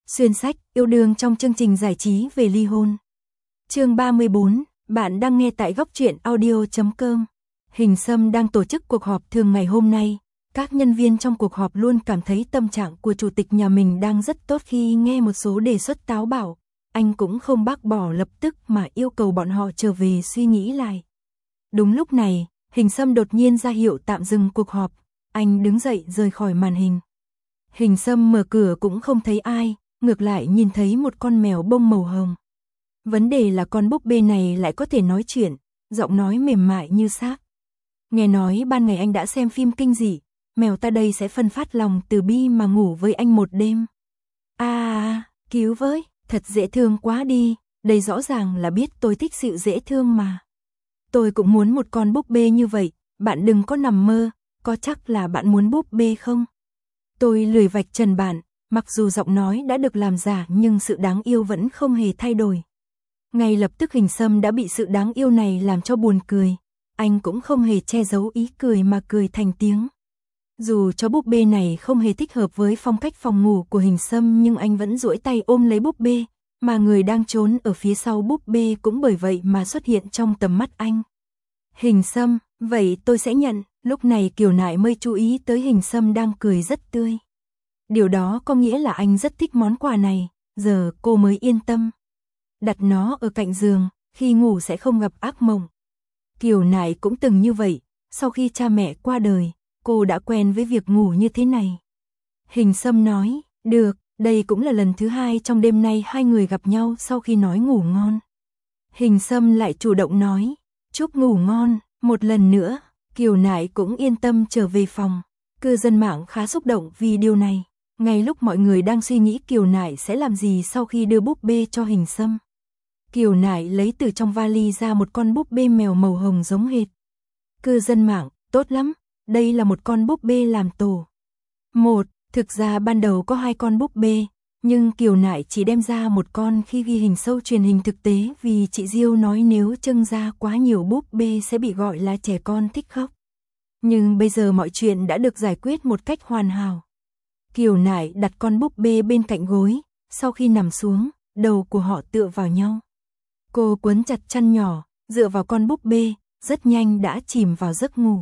Xuyên sách, yêu đương trong chương trình giải trí về ly hôn. Chương 34, bạn đang nghe tại góc truyện audio.com. Hình Sâm đang tổ chức cuộc họp thường ngày hôm nay. Các nhân viên trong cuộc họp luôn cảm thấy tâm trạng của chủ tịch nhà mình đang rất tốt khi nghe một số đề xuất táo bạo. Anh cũng không bác bỏ lập tức mà yêu cầu bọn họ trở về suy nghĩ lại. Đúng lúc này, Hình Sâm đột nhiên ra hiệu tạm dừng cuộc họp. Anh đứng dậy rời khỏi màn hình. Hình Sâm mở cửa cũng không thấy ai, ngược lại nhìn thấy một con mèo bông màu hồng. Vấn đề là con búp bê này lại có thể nói chuyện, giọng nói mềm mại như xác. Nghe nói ban ngày anh đã xem phim kinh dị, mèo ta đây sẽ phân phát lòng từ bi mà ngủ với anh một đêm. Cứu với, thật dễ thương quá đi, đây rõ ràng là biết tôi thích sự dễ thương mà. Tôi cũng muốn một con búp bê như vậy, bạn đừng có nằm mơ, có chắc là bạn muốn búp bê không? Tôi lười vạch trần bạn, mặc dù giọng nói đã được làm giả nhưng sự đáng yêu vẫn không hề thay đổi. Ngay lập tức Hình Sâm đã bị sự đáng yêu này làm cho buồn cười, anh cũng không hề che giấu ý cười mà cười thành tiếng. Dù cho búp bê này không hề thích hợp với phong cách phòng ngủ của Hình Sâm nhưng anh vẫn duỗi tay ôm lấy búp bê, mà người đang trốn ở phía sau búp bê cũng bởi vậy mà xuất hiện trong tầm mắt anh. Hình Sâm, vậy tôi sẽ nhận. Lúc này Kiều Nại mới chú ý tới Hình Sâm đang cười rất tươi. Điều đó có nghĩa là anh rất thích món quà này, giờ cô mới yên tâm. Đặt nó ở cạnh giường, khi ngủ sẽ không gặp ác mộng. Kiều Nại cũng từng như vậy, sau khi cha mẹ qua đời, cô đã quen với việc ngủ như thế này. Hình Sâm nói, được, đây cũng là lần thứ hai trong đêm nay hai người gặp nhau sau khi nói ngủ ngon. Hình Sâm lại chủ động nói, chúc ngủ ngon, một lần nữa. Kiều Nại cũng yên tâm trở về phòng. Cư dân mạng khá xúc động vì điều này. Ngay lúc mọi người đang suy nghĩ Kiều Nại sẽ làm gì sau khi đưa búp bê cho Hình Sâm, Kiều Nại lấy từ trong vali ra một con búp bê mèo màu hồng giống hệt. Cư dân mạng, tốt lắm, đây là một con búp bê làm tổ. Thực ra ban đầu có hai con búp bê, nhưng Kiều Nại chỉ đem ra một con khi ghi hình show truyền hình thực tế vì chị Diêu nói nếu trưng ra quá nhiều búp bê sẽ bị gọi là trẻ con thích khóc. Nhưng bây giờ mọi chuyện đã được giải quyết một cách hoàn hảo. Kiều Nại đặt con búp bê bên cạnh gối, sau khi nằm xuống, đầu của họ tựa vào nhau. Cô quấn chặt chăn nhỏ, dựa vào con búp bê, rất nhanh đã chìm vào giấc ngủ.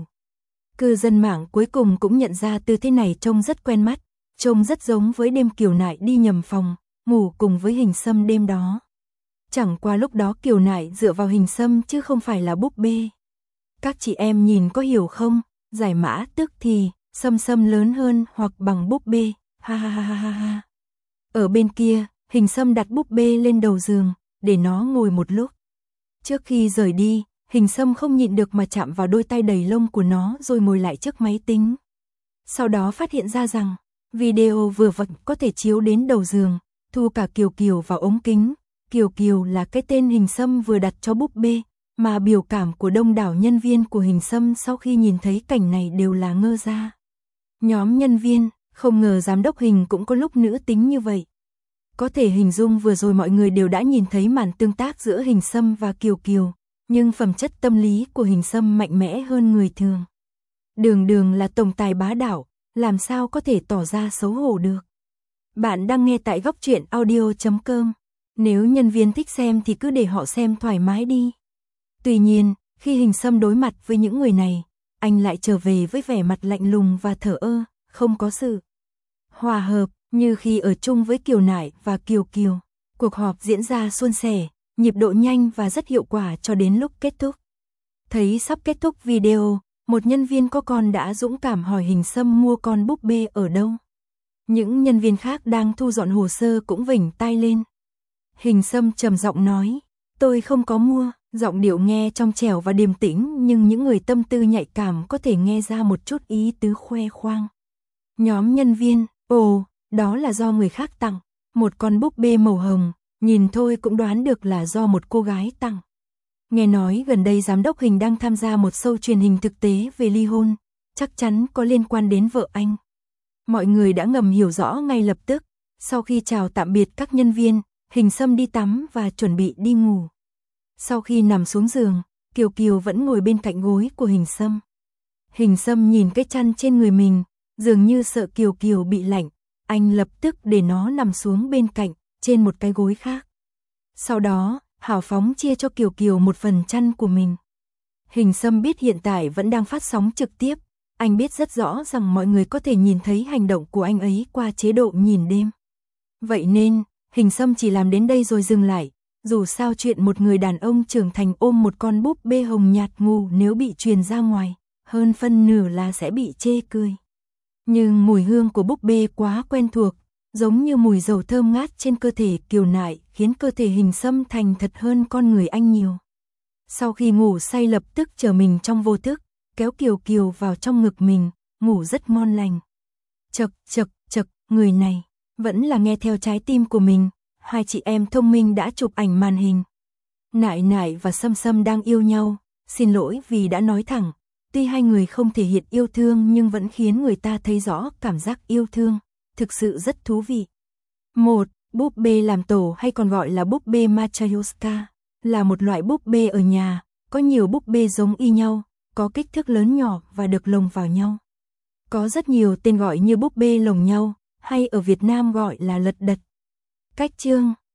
Cư dân mạng cuối cùng cũng nhận ra tư thế này trông rất quen mắt, trông rất giống với đêm Kiều Nại đi nhầm phòng, ngủ cùng với Hình Sâm đêm đó. Chẳng qua lúc đó Kiều Nại dựa vào Hình Sâm chứ không phải là búp bê. Các chị em nhìn có hiểu không? Giải mã tức thì, Sâm lớn hơn hoặc bằng búp bê, ha ha ha ha ha. Ở bên kia, Hình Sâm đặt búp bê lên đầu giường, để nó ngồi một lúc. Trước khi rời đi, Hình Sâm không nhịn được mà chạm vào đôi tay đầy lông của nó rồi ngồi lại trước máy tính. Sau đó phát hiện ra rằng, video vừa vặn có thể chiếu đến đầu giường, thu cả Kiều Kiều vào ống kính. Kiều Kiều là cái tên Hình Sâm vừa đặt cho búp bê, mà biểu cảm của đông đảo nhân viên của Hình Sâm sau khi nhìn thấy cảnh này đều là ngơ ra. Nhóm nhân viên, không ngờ giám đốc Hình cũng có lúc nữ tính như vậy. Có thể hình dung vừa rồi mọi người đều đã nhìn thấy màn tương tác giữa Hình Sâm và Kiều Kiều, nhưng phẩm chất tâm lý của Hình Sâm mạnh mẽ hơn người thường. Đường là tổng tài bá đạo, làm sao có thể tỏ ra xấu hổ được. Bạn đang nghe tại góc truyện audio.com. Nếu nhân viên thích xem thì cứ để họ xem thoải mái đi. Tuy nhiên, khi Hình Sâm đối mặt với những người này, anh lại trở về với vẻ mặt lạnh lùng và thờ ơ, không có sự hòa hợp như khi ở chung với Kiều Nại và Kiều Kiều. Cuộc họp diễn ra suôn sẻ, nhịp độ nhanh và rất hiệu quả cho đến lúc kết thúc. Thấy sắp kết thúc video, một nhân viên có con đã dũng cảm hỏi Hình Sâm mua con búp bê ở đâu. Những nhân viên khác đang thu dọn hồ sơ cũng vểnh tai lên. Hình Sâm trầm giọng nói, tôi không có mua, giọng điệu nghe trong trẻo và điềm tĩnh nhưng những người tâm tư nhạy cảm có thể nghe ra một chút ý tứ khoe khoang. Nhóm nhân viên, ồ, đó là do người khác tặng, một con búp bê màu hồng, nhìn thôi cũng đoán được là do một cô gái tặng. Nghe nói gần đây giám đốc Hình đang tham gia một show truyền hình thực tế về ly hôn, chắc chắn có liên quan đến vợ anh. Mọi người đã ngầm hiểu rõ ngay lập tức, sau khi chào tạm biệt các nhân viên, Hình Sâm đi tắm và chuẩn bị đi ngủ. Sau khi nằm xuống giường, Kiều Kiều vẫn ngồi bên cạnh gối của Hình Sâm. Hình Sâm nhìn cái chăn trên người mình, dường như sợ Kiều Kiều bị lạnh, anh lập tức để nó nằm xuống bên cạnh, trên một cái gối khác. Sau đó, hào phóng chia cho Kiều Kiều một phần chăn của mình. Hình Sâm biết hiện tại vẫn đang phát sóng trực tiếp, anh biết rất rõ rằng mọi người có thể nhìn thấy hành động của anh ấy qua chế độ nhìn đêm. Vậy nên, Hình Sâm chỉ làm đến đây rồi dừng lại, dù sao chuyện một người đàn ông trưởng thành ôm một con búp bê hồng nhạt ngủ nếu bị truyền ra ngoài, hơn phân nửa là sẽ bị chê cười. Nhưng mùi hương của búp bê quá quen thuộc, giống như mùi dầu thơm ngát trên cơ thể Kiều Nại, khiến cơ thể Hình Sâm thành thật hơn con người anh nhiều. Sau khi ngủ say lập tức trở mình trong vô thức, kéo Kiều Kiều vào trong ngực mình, ngủ rất ngon lành. Chậc chậc chậc, người này vẫn là nghe theo trái tim của mình. Hai chị em thông minh đã chụp ảnh màn hình. Nại Nại và Sâm Sâm đang yêu nhau, xin lỗi vì đã nói thẳng, tuy hai người không thể hiện yêu thương nhưng vẫn khiến người ta thấy rõ cảm giác yêu thương, thực sự rất thú vị. Một, búp bê làm tổ hay còn gọi là búp bê Matryoshka, là một loại búp bê ở nhà, có nhiều búp bê giống y nhau, có kích thước lớn nhỏ và được lồng vào nhau. Có rất nhiều tên gọi như búp bê lồng nhau, hay ở Việt Nam gọi là lật đật. Cách chương